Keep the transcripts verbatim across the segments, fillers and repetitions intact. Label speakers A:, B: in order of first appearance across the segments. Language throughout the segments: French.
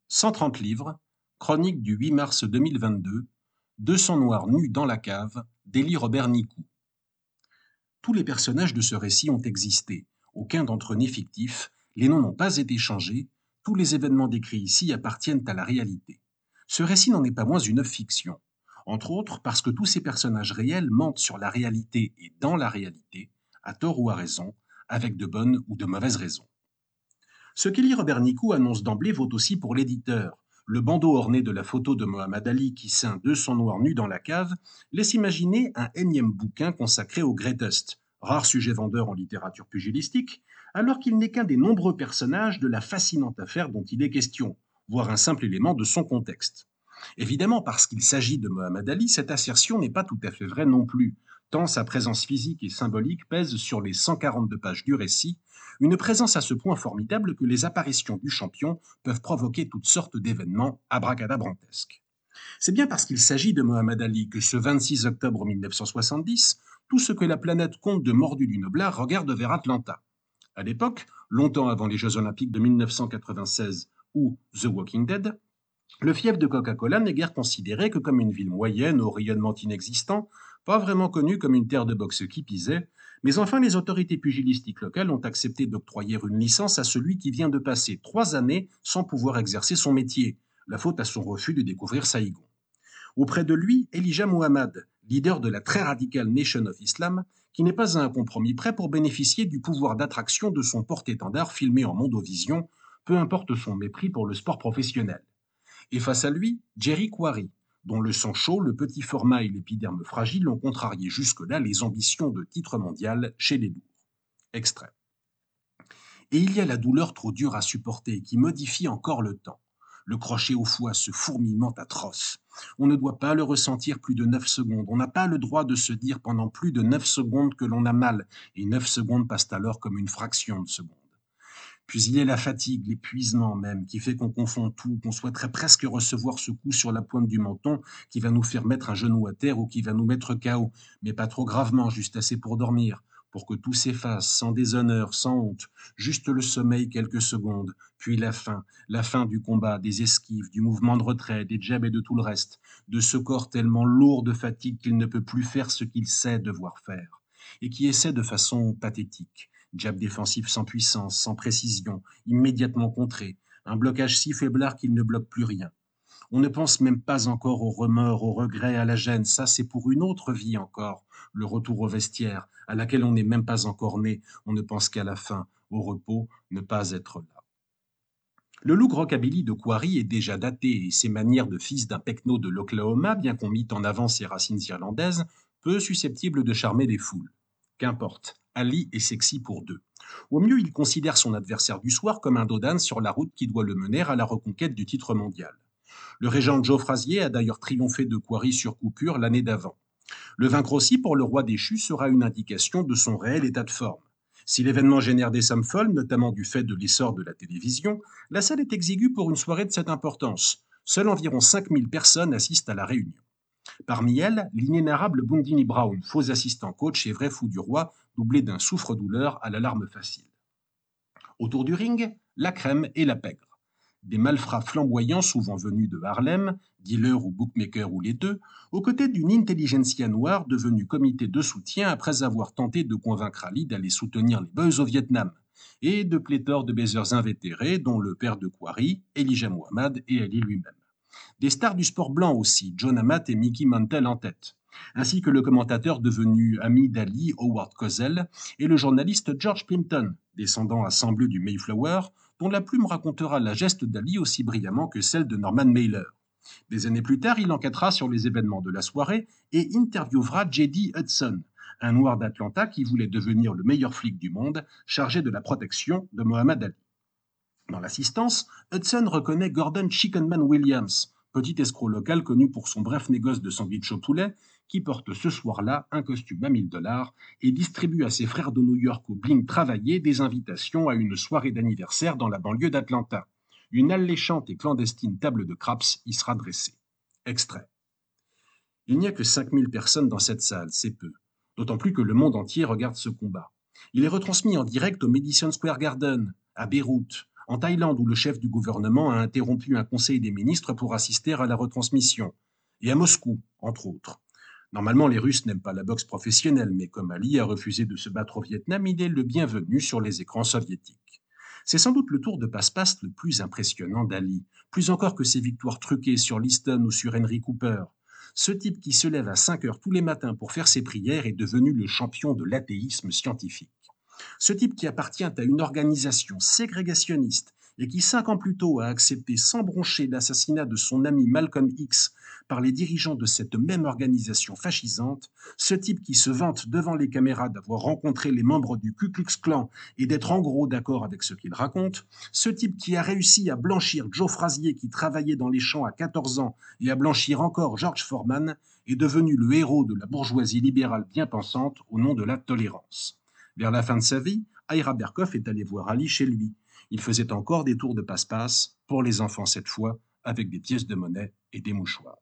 A: cent trente livres, chronique du huit mars deux mille vingt-deux, deux cents noirs nus dans la cave, d'Élie Robert Nicou. Tous les personnages de ce récit ont existé, aucun d'entre eux n'est fictif, les noms n'ont pas été changés, tous les événements décrits ici appartiennent à la réalité. Ce récit n'en est pas moins une fiction, entre autres parce que tous ces personnages réels mentent sur la réalité et dans la réalité, à tort ou à raison, avec de bonnes ou de mauvaises raisons. Ce qu'Élie Robert Nicou annonce d'emblée vaut aussi pour l'éditeur. Le bandeau orné de la photo de Mohamed Ali qui ceint deux cents noirs nus dans la cave laisse imaginer un énième bouquin consacré au greatest, rare sujet vendeur en littérature pugilistique, alors qu'il n'est qu'un des nombreux personnages de la fascinante affaire dont il est question, voire un simple élément de son contexte. Évidemment, parce qu'il s'agit de Mohamed Ali, cette assertion n'est pas tout à fait vraie non plus, tant sa présence physique et symbolique pèse sur les cent quarante-deux pages du récit, une présence à ce point formidable que les apparitions du champion peuvent provoquer toutes sortes d'événements abracadabrantesques. C'est bien parce qu'il s'agit de Mohamed Ali que ce vingt-six octobre mille neuf cent soixante-dix, tout ce que la planète compte de mordus du noblard regarde vers Atlanta. À l'époque, longtemps avant les Jeux Olympiques de mille neuf cent quatre-vingt-seize ou The Walking Dead, le fief de Coca-Cola n'est guère considéré que comme une ville moyenne au rayonnement inexistant, pas vraiment connue comme une terre de boxe qui pisait, mais enfin les autorités pugilistiques locales ont accepté d'octroyer une licence à celui qui vient de passer trois années sans pouvoir exercer son métier, la faute à son refus de découvrir Saïgon. Auprès de lui, Elijah Muhammad, leader de la très radicale Nation of Islam, qui n'est pas à un compromis prêt pour bénéficier du pouvoir d'attraction de son porte-étendard filmé en mondovision, peu importe son mépris pour le sport professionnel. Et face à lui, Jerry Quarry, dont le sang chaud, le petit format et l'épiderme fragile ont contrarié jusque-là les ambitions de titre mondial chez les lourds. Extrait. Et il y a la douleur trop dure à supporter qui modifie encore le temps. Le crochet au foie, ce fourmillement atroce. On ne doit pas le ressentir plus de neuf secondes. On n'a pas le droit de se dire pendant plus de neuf secondes que l'on a mal, et neuf secondes passent alors comme une fraction de seconde. Puis il y a la fatigue, l'épuisement même, qui fait qu'on confond tout, qu'on souhaiterait presque recevoir ce coup sur la pointe du menton qui va nous faire mettre un genou à terre ou qui va nous mettre K O, mais pas trop gravement, juste assez pour dormir, pour que tout s'efface, sans déshonneur, sans honte, juste le sommeil quelques secondes, puis la fin, la fin du combat, des esquives, du mouvement de retrait, des jabs et de tout le reste, de ce corps tellement lourd de fatigue qu'il ne peut plus faire ce qu'il sait devoir faire, et qui essaie de façon pathétique. Jab défensif sans puissance, sans précision, immédiatement contré, un blocage si faiblard qu'il ne bloque plus rien. On ne pense même pas encore au remords, au regret, à la gêne, ça c'est pour une autre vie encore, le retour au vestiaire, à laquelle on n'est même pas encore né, on ne pense qu'à la fin, au repos, ne pas être là. Le look rockabilly de Quarry est déjà daté et ses manières de fils d'un pecno de l'Oklahoma, bien qu'on mît en avant ses racines irlandaises, peu susceptibles de charmer les foules. Qu'importe, Ali est sexy pour deux. Au mieux, il considère son adversaire du soir comme un dodan sur la route qui doit le mener à la reconquête du titre mondial. Le régent Joe Frazier a d'ailleurs triomphé de Quarry sur coupure l'année d'avant. Le vaincre aussi pour le roi déchu sera une indication de son réel état de forme. Si l'événement génère des sommes folles, notamment du fait de l'essor de la télévision, la salle est exiguë pour une soirée de cette importance. Seuls environ cinq mille personnes assistent à la réunion. Parmi elles, l'inénarrable Bundini Brown, faux assistant coach et vrai fou du roi, doublé d'un souffre-douleur à l'alarme facile. Autour du ring, la crème et la pègre. Des malfrats flamboyants souvent venus de Harlem, dealers ou bookmakers ou les deux, aux côtés d'une intelligentsia noire devenue comité de soutien après avoir tenté de convaincre Ali d'aller soutenir les Boys au Vietnam, et de pléthore de baisers invétérés dont le père de Quarry, Elijah Muhammad et Ali lui-même. Des stars du sport blanc aussi, John Amat et Mickey Mantle en tête, ainsi que le commentateur devenu ami d'Ali, Howard Cosell, et le journaliste George Plimpton, descendant à sang bleu du Mayflower, dont la plume racontera la geste d'Ali aussi brillamment que celle de Norman Mailer. Des années plus tard, il enquêtera sur les événements de la soirée et interviewera J D Hudson, un noir d'Atlanta qui voulait devenir le meilleur flic du monde, chargé de la protection de Mohamed Ali. Dans l'assistance, Hudson reconnaît Gordon Chickenman Williams, petit escroc local connu pour son bref négoce de sandwich au poulet, qui porte ce soir-là un costume à mille dollars et distribue à ses frères de New York au bling travaillé des invitations à une soirée d'anniversaire dans la banlieue d'Atlanta. Une alléchante et clandestine table de craps y sera dressée. Extrait. Il n'y a que cinq mille personnes dans cette salle, c'est peu. D'autant plus que le monde entier regarde ce combat. Il est retransmis en direct au Madison Square Garden, à Beyrouth, en Thaïlande où le chef du gouvernement a interrompu un conseil des ministres pour assister à la retransmission, et à Moscou, entre autres. Normalement, les Russes n'aiment pas la boxe professionnelle, mais comme Ali a refusé de se battre au Vietnam, il est le bienvenu sur les écrans soviétiques. C'est sans doute le tour de passe-passe le plus impressionnant d'Ali, plus encore que ses victoires truquées sur Liston ou sur Henry Cooper. Ce type qui se lève à cinq heures tous les matins pour faire ses prières est devenu le champion de l'athéisme scientifique. Ce type qui appartient à une organisation ségrégationniste et qui, cinq ans plus tôt, a accepté sans broncher l'assassinat de son ami Malcolm X par les dirigeants de cette même organisation fascisante, ce type qui se vante devant les caméras d'avoir rencontré les membres du Ku Klux Klan et d'être en gros d'accord avec ce qu'il raconte, ce type qui a réussi à blanchir Joe Frazier qui travaillait dans les champs à quatorze ans et à blanchir encore George Foreman, est devenu le héros de la bourgeoisie libérale bien pensante au nom de la tolérance. Vers la fin de sa vie, Ira Berkoff est allé voir Ali chez lui. Il faisait encore des tours de passe-passe, pour les enfants cette fois, avec des pièces de monnaie et des mouchoirs.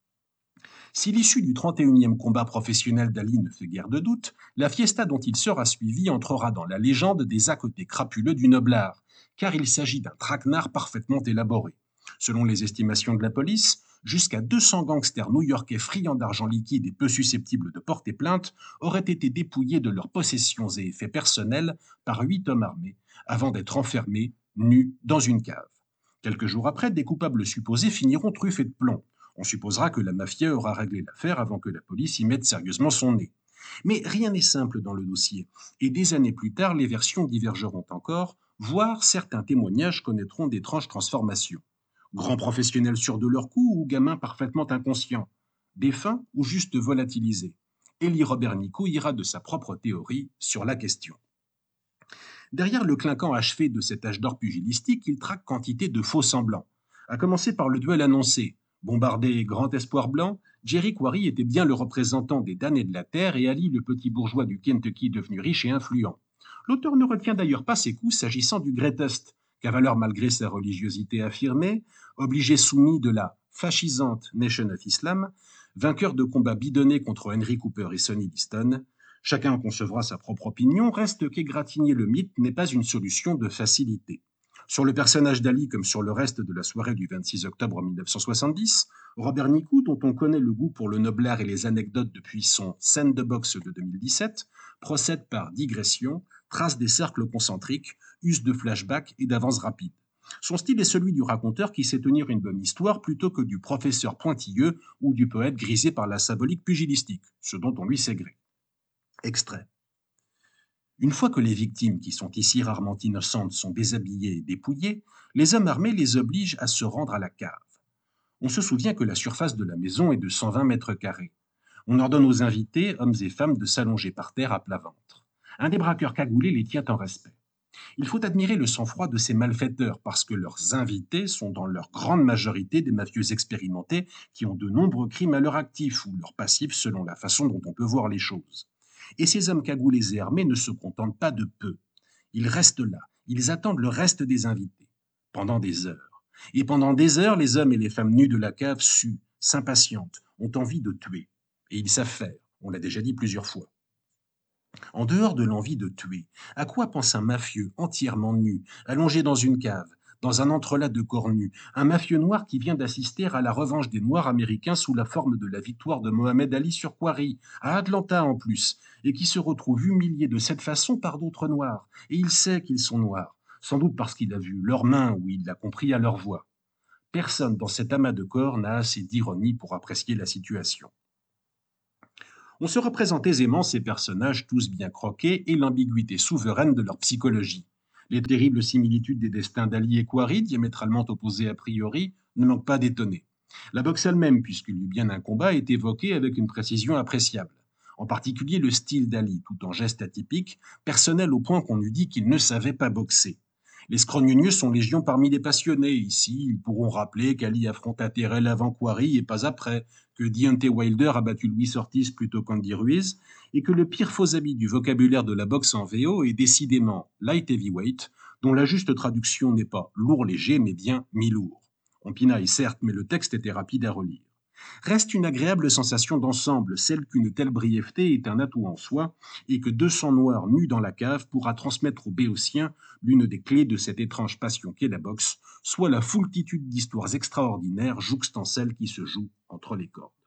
A: Si l'issue du trente et unième combat professionnel d'Ali ne fait guère de doute, la fiesta dont il sera suivi entrera dans la légende des à côté crapuleux du noblard, car il s'agit d'un traquenard parfaitement élaboré. Selon les estimations de la police, jusqu'à deux cents gangsters new-yorkais friands d'argent liquide et peu susceptibles de porter plainte auraient été dépouillés de leurs possessions et effets personnels par huit hommes armés, avant d'être enfermés, nus, dans une cave. Quelques jours après, des coupables supposés finiront truffés de plomb. On supposera que la mafia aura réglé l'affaire avant que la police y mette sérieusement son nez. Mais rien n'est simple dans le dossier, et des années plus tard, les versions divergeront encore, voire certains témoignages connaîtront d'étranges transformations. Grands professionnels sûrs de leur coup ou gamins parfaitement inconscients, défunts ou juste volatilisés. Élie Robert Nico ira de sa propre théorie sur la question. Derrière le clinquant achevé de cet âge d'or pugilistique, il traque quantité de faux semblants. À commencer par le duel annoncé. Bombardé grand espoir blanc, Jerry Quarry était bien le représentant des damnés de la terre et Ali le petit bourgeois du Kentucky devenu riche et influent. L'auteur ne retient d'ailleurs pas ses coups s'agissant du Greatest, cavalier malgré sa religiosité affirmée, obligé soumis de la fascisante Nation of Islam, vainqueur de combats bidonnés contre Henry Cooper et Sonny Liston. Chacun concevra sa propre opinion, reste qu'égratigner le mythe n'est pas une solution de facilité. Sur le personnage d'Ali comme sur le reste de la soirée du vingt-six octobre mille neuf cent soixante-dix, Robert Nico, dont on connaît le goût pour le noblard et les anecdotes depuis son Scène de boxe de deux mille dix-sept, procède par digression, trace des cercles concentriques, use de flashbacks et d'avances rapides. Son style est celui du raconteur qui sait tenir une bonne histoire plutôt que du professeur pointilleux ou du poète grisé par la symbolique pugilistique, ce dont on lui sait gré. Extrait. Une fois que les victimes, qui sont ici rarement innocentes, sont déshabillées et dépouillées, les hommes armés les obligent à se rendre à la cave. On se souvient que la surface de la maison est de cent vingt mètres carrés. On ordonne aux invités, hommes et femmes, de s'allonger par terre à plat ventre. Un des braqueurs cagoulés les tient en respect. Il faut admirer le sang-froid de ces malfaiteurs parce que leurs invités sont dans leur grande majorité des mafieux expérimentés qui ont de nombreux crimes à leur actif ou leur passif selon la façon dont on peut voir les choses. Et ces hommes cagoulés et armés ne se contentent pas de peu. Ils restent là, ils attendent le reste des invités, pendant des heures. Et pendant des heures, les hommes et les femmes nus de la cave suent, s'impatientent, ont envie de tuer. Et ils savent faire, on l'a déjà dit plusieurs fois. En dehors de l'envie de tuer, à quoi pense un mafieux entièrement nu, allongé dans une cave, dans un entrelac de corps nus, un mafieux noir qui vient d'assister à la revanche des Noirs américains sous la forme de la victoire de Mohamed Ali sur Quarry, à Atlanta en plus, et qui se retrouve humilié de cette façon par d'autres Noirs, et il sait qu'ils sont Noirs, sans doute parce qu'il a vu leurs mains ou il l'a compris à leur voix. Personne dans cet amas de corps n'a assez d'ironie pour apprécier la situation. On se représente aisément ces personnages tous bien croqués et l'ambiguïté souveraine de leur psychologie. Les terribles similitudes des destins d'Ali et Quarry, diamétralement opposés a priori, ne manquent pas d'étonner. La boxe elle-même, puisqu'il y eut bien un combat, est évoquée avec une précision appréciable. En particulier le style d'Ali, tout en gestes atypiques, personnel au point qu'on eût dit qu'il ne savait pas boxer. Les scrogneux sont légion parmi les passionnés. Ici, ils pourront rappeler qu'Ali affronta Terrell avant Quarry et pas après, que Deontay Wilder a battu Luis Ortiz plutôt qu'Andy Ruiz, et que le pire faux habit du vocabulaire de la boxe en V O est décidément light heavyweight, dont la juste traduction n'est pas lourd léger, mais bien mi-lourd. On pinaille certes, mais le texte était rapide à relire. Reste une agréable sensation d'ensemble, celle qu'une telle brièveté est un atout en soi, et que deux cents noirs nus dans la cave pourra transmettre aux Béotiens l'une des clés de cette étrange passion qu'est la boxe, soit la foultitude d'histoires extraordinaires jouxtant celles qui se jouent entre les cordes.